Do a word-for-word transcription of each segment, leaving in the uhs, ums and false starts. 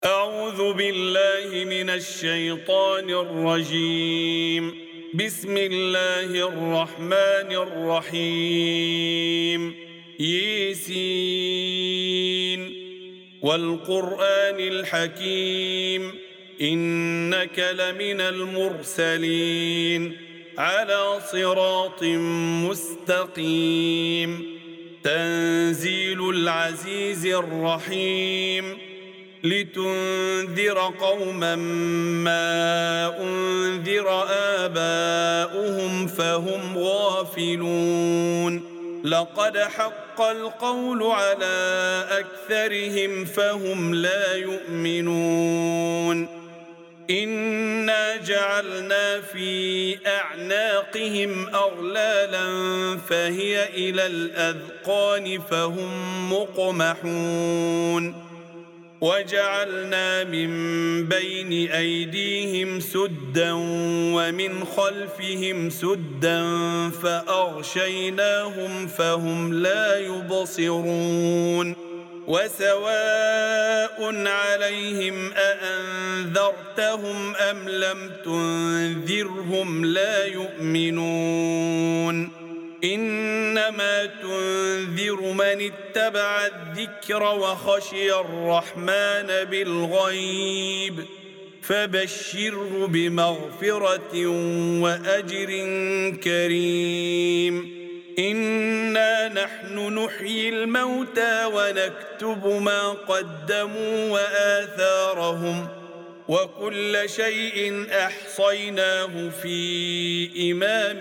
أعوذ بالله من الشيطان الرجيم. بسم الله الرحمن الرحيم. ياسين والقرآن الحكيم إنك لمن المرسلين على صراط مستقيم. تنزيل العزيز الرحيم. لتنذر قوما ما أنذر آباؤهم فهم غافلون. لقد حق القول على أكثرهم فهم لا يؤمنون. إنا جعلنا في أعناقهم أغلالا فهي إلى الأذقان فهم مقمحون. وجعلنا من بين أيديهم سدا ومن خلفهم سدا فأغشيناهم فهم لا يبصرون. وسواء عليهم أأنذرتهم أم لم تنذرهم لا يؤمنون. إنما تنذر من اتبع الذكر وخشي الرحمن بالغيب فبشره بمغفرة وأجر كريم. إنا نحن نحيي الموتى ونكتب ما قدموا وآثارهم وكل شيء أحصيناه في إمام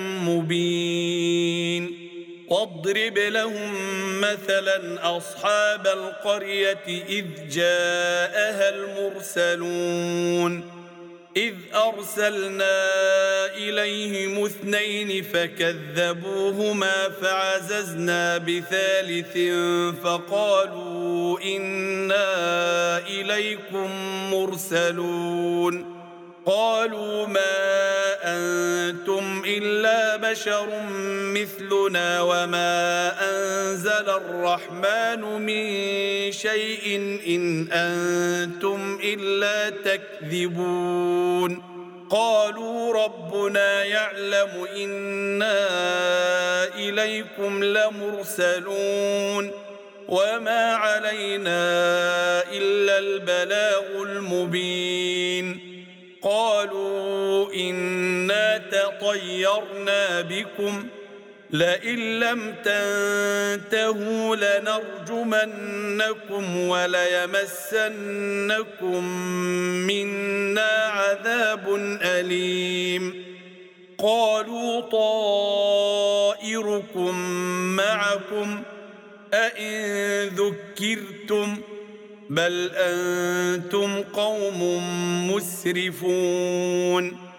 مبين. واضرب لهم مثلا أصحاب القرية إذ جاءها المرسلون إذ أرسلنا إليهم اثنين فكذبوهما فعززنا بثالث فقالوا إنا إليكم مرسلون. قالوا ما أنتم إلا بشر مثلنا وما أنزل الرحمن من شيء إن أنتم إلا تكذبون. قالوا ربنا يعلم إنا إليكم لمرسلون وما علينا إلا البلاغ المبين. قالوا إنا تطيرنا بكم لئن لم تنتهوا لنرجمنكم وليمسنكم منا عذاب أليم. قالوا طائركم معكم أئن ذكرتم بل أنتم قوم مسرفون.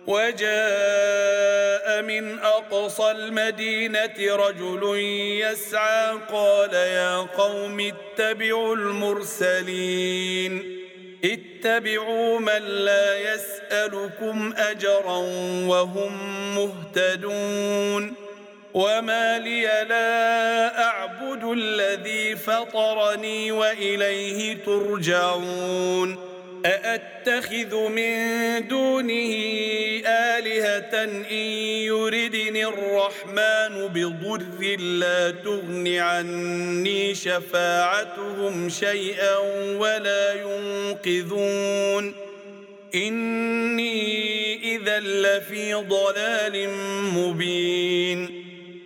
وجاء من أقصى المدينة رجل يسعى قال يا قوم اتبعوا المرسلين اتبعوا من لا يسألكم أجرا وهم مهتدون. وما لي لا أعبد الذي فطرني وإليه ترجعون. أأتخذ من دونه آلهة إن يردني الرحمن بضر لا تغن عني شفاعتهم شيئا ولا ينقذون. إني إذا لفي ضلال مبين.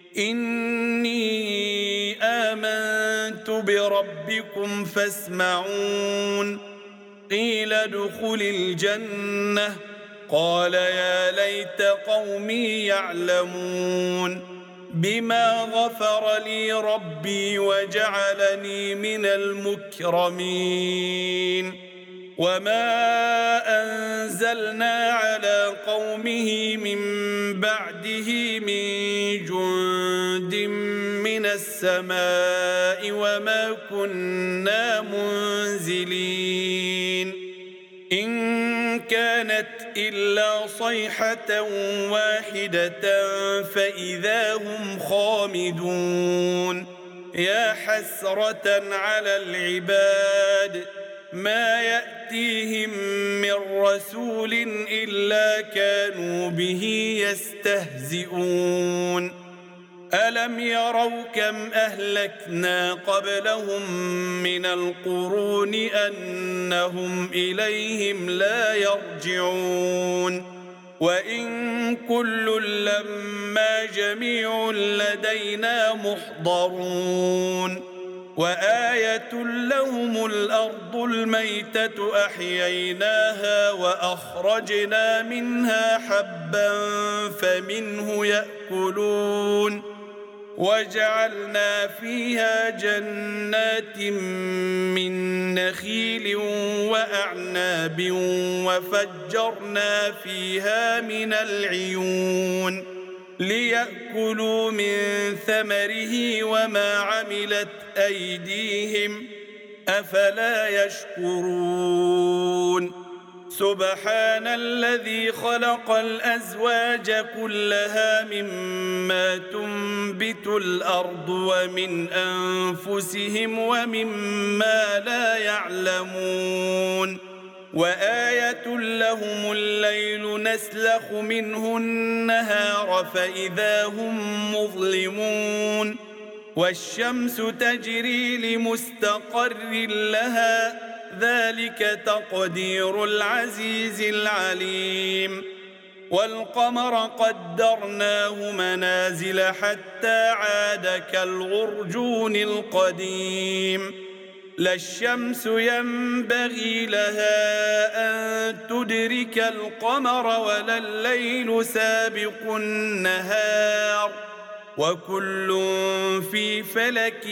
إني آمنت بربكم فاسمعون. قيل ادخل الجنة قال يا ليت قومي يعلمون بما غفر لي ربي وجعلني من المكرمين. وما أنزلنا على قومه من بعده من جند من السماء وما كنا منزلين. إن كانت إلا صيحة واحدة فإذا هم خامدون. يا حسرة على العباد ما يأتيهم من رسول إلا كانوا به يستهزئون ألم يروا كم أهلكنا قبلهم من القرون أنهم إليهم لا يرجعون وإن كل لما جميع لدينا محضرون وآية لهم الأرض الميتة أحييناها وأخرجنا منها حبا فمنه يأكلون وجعلنا فيها جنات من نخيل وأعناب وفجرنا فيها من العيون ليأكلوا من ثمره وما عملت أيديهم أفلا يشكرون سبحان الذي خلق الأزواج كلها مما تنبت الأرض ومن أنفسهم ومما لا يعلمون وآية لهم الليل نسلخ منه النهار فإذا هم مظلمون والشمس تجري لمستقر لها ذلك تقدير العزيز العليم والقمر قدرناه منازل حتى عاد كالعرجون القديم لا الشمس ينبغي لها أن تدرك القمر ولا الليل سابق النهار وكل في فلك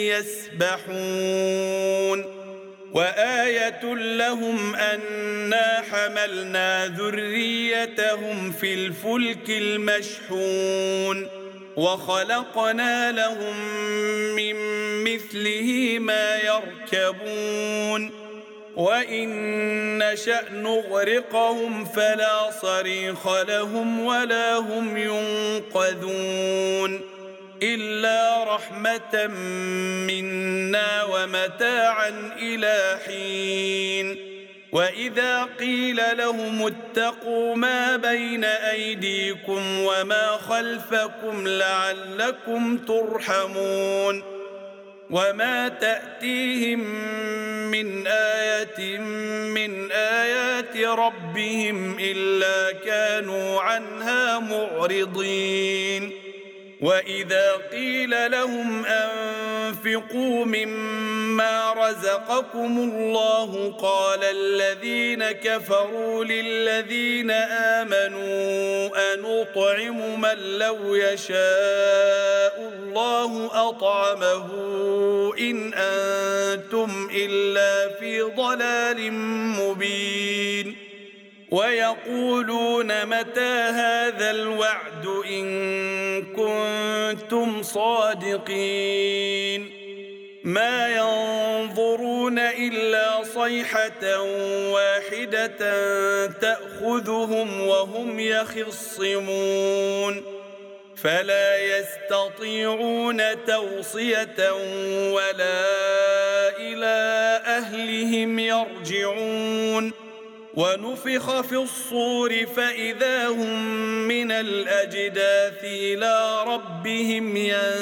يسبحون وآية لهم أنا حملنا ذريتهم في الفلك المشحون وخلقنا لهم من مثله ما يركبون وإن نشأ نغرقهم فلا صريخ لهم ولا هم ينقذون إلا رحمة منا ومتاعا إلى حين وإذا قيل لهم اتقوا ما بين أيديكم وما خلفكم لعلكم ترحمون وما تأتيهم من آية من آيات ربهم إلا كانوا عنها معرضين وإذا قيل لهم أنفقوا مما رزقكم الله قال الذين كفروا للذين آمنوا أنطعم من لو يشاء الله أطعمه إن أنتم إلا في ضلال مبين ويقولون متى هذا الوعد إن كنتم صادقين ما ينظرون إلا صيحة واحدة تأخذهم وهم يخصمون فلا يستطيعون توصية ولا إلى أهلهم يرجعون ونفخ في الصور فإذا هم من الأجداث إلى ربهم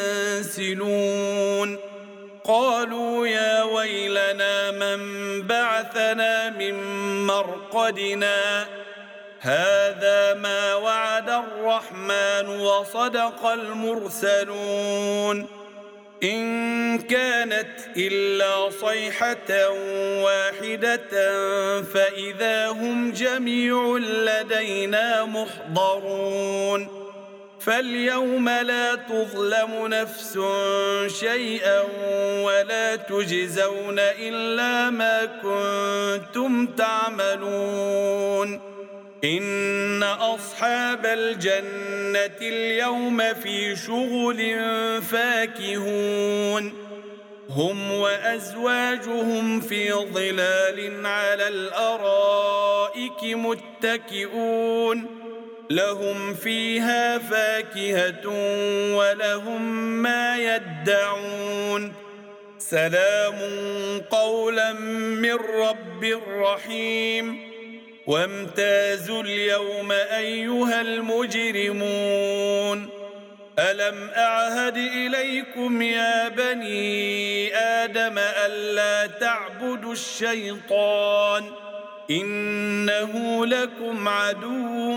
ينسلون قالوا يا ويلنا من بعثنا من مرقدنا هذا ما وعد الرحمن وصدق المرسلون إن كانت إلا صيحة واحدة فإذا هم جميع لدينا محضرون فاليوم لا تظلم نفس شيئا ولا تجزون إلا ما كنتم تعملون إن أصحاب الجنة اليوم في شغل فاكهون هم وأزواجهم في ظلال على الأرائك متكئون لهم فيها فاكهة ولهم ما يدعون سلام قولا من رب رحيم وامتازوا اليوم أيها المجرمون ألم أعهد إليكم يا بني آدم ألا تعبدوا الشيطان إنه لكم عدو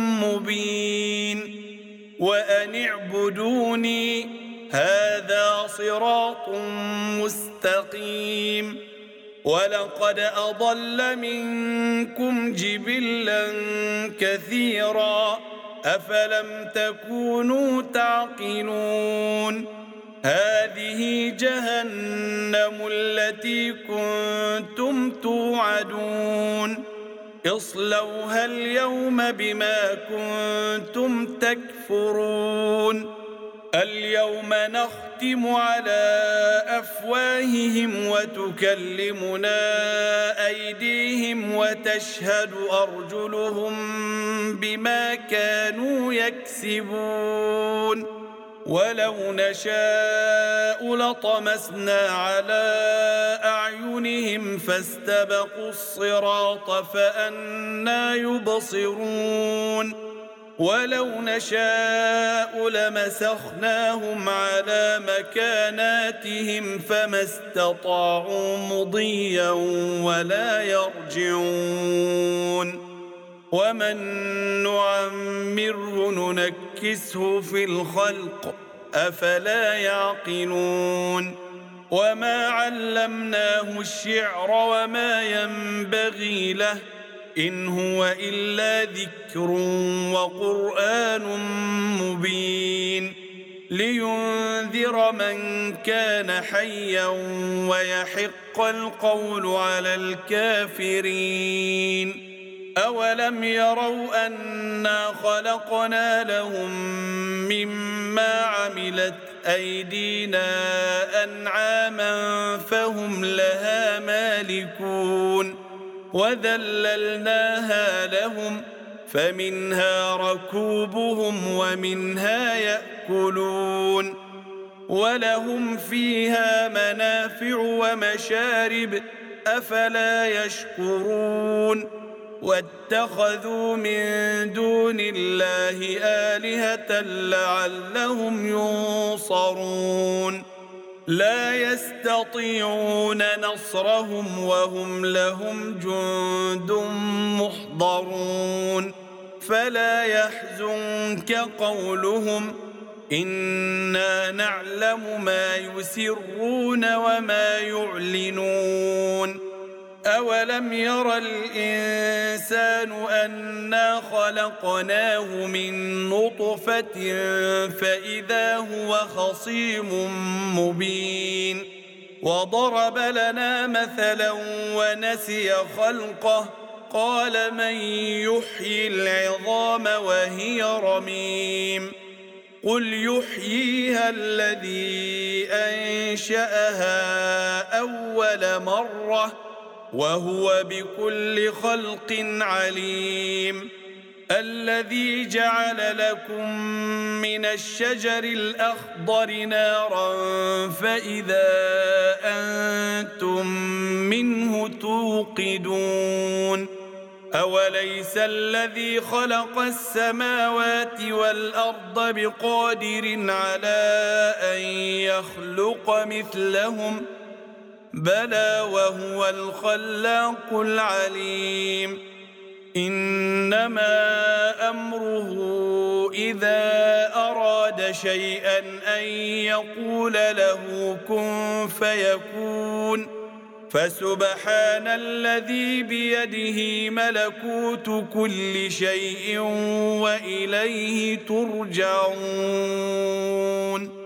مبين وأن اعبدوني هذا صراط مستقيم ولقد أضل منكم جبلا كثيرا أفلم تكونوا تعقلون هذه جهنم التي كنتم توعدون اصلوها اليوم بما كنتم تكفرون اليوم نختم على أفواههم وتكلمنا أيديهم وتشهد أرجلهم بما كانوا يكسبون ولو نشاء لطمسنا على أعينهم فاستبقوا الصراط فأنى يبصرون ولو نشاء لمسخناهم على مكاناتهم فما استطاعوا مضيا ولا يرجعون ومن نعمره ننكسه في الخلق أفلا يعقلون وما علمناه الشعر وما ينبغي له إن هو إلا ذكر وقرآن مبين لينذر من كان حيا ويحق القول على الكافرين أولم يروا أنا خلقنا لهم مما عملت أيدينا أنعاما فهم لها مالكون وذللناها لهم فمنها ركوبهم ومنها يأكلون ولهم فيها منافع ومشارب أفلا يشكرون واتخذوا من دون الله آلهة لعلهم ينصرون لا يستطيعون نصرهم وهم لهم جند محضرون فلا يحزنك قولهم إنا نعلم ما يسرون وما يعلنون أولم ير الإنسان أنا خلقناه من نطفة فإذا هو خصيم مبين وضرب لنا مثلا ونسي خلقه قال من يحيي العظام وهي رميم قل يحييها الذي أنشأها أول مرة وهو بكل خلق عليم الذي جعل لكم من الشجر الأخضر نارا فإذا أنتم منه توقدون أوليس الذي خلق السماوات والأرض بقادر على أن يخلق مثلهم بلى وهو الخلاق العليم إنما أمره إذا أراد شيئا أن يقول له كن فيكون فسبحان الذي بيده ملكوت كل شيء وإليه ترجعون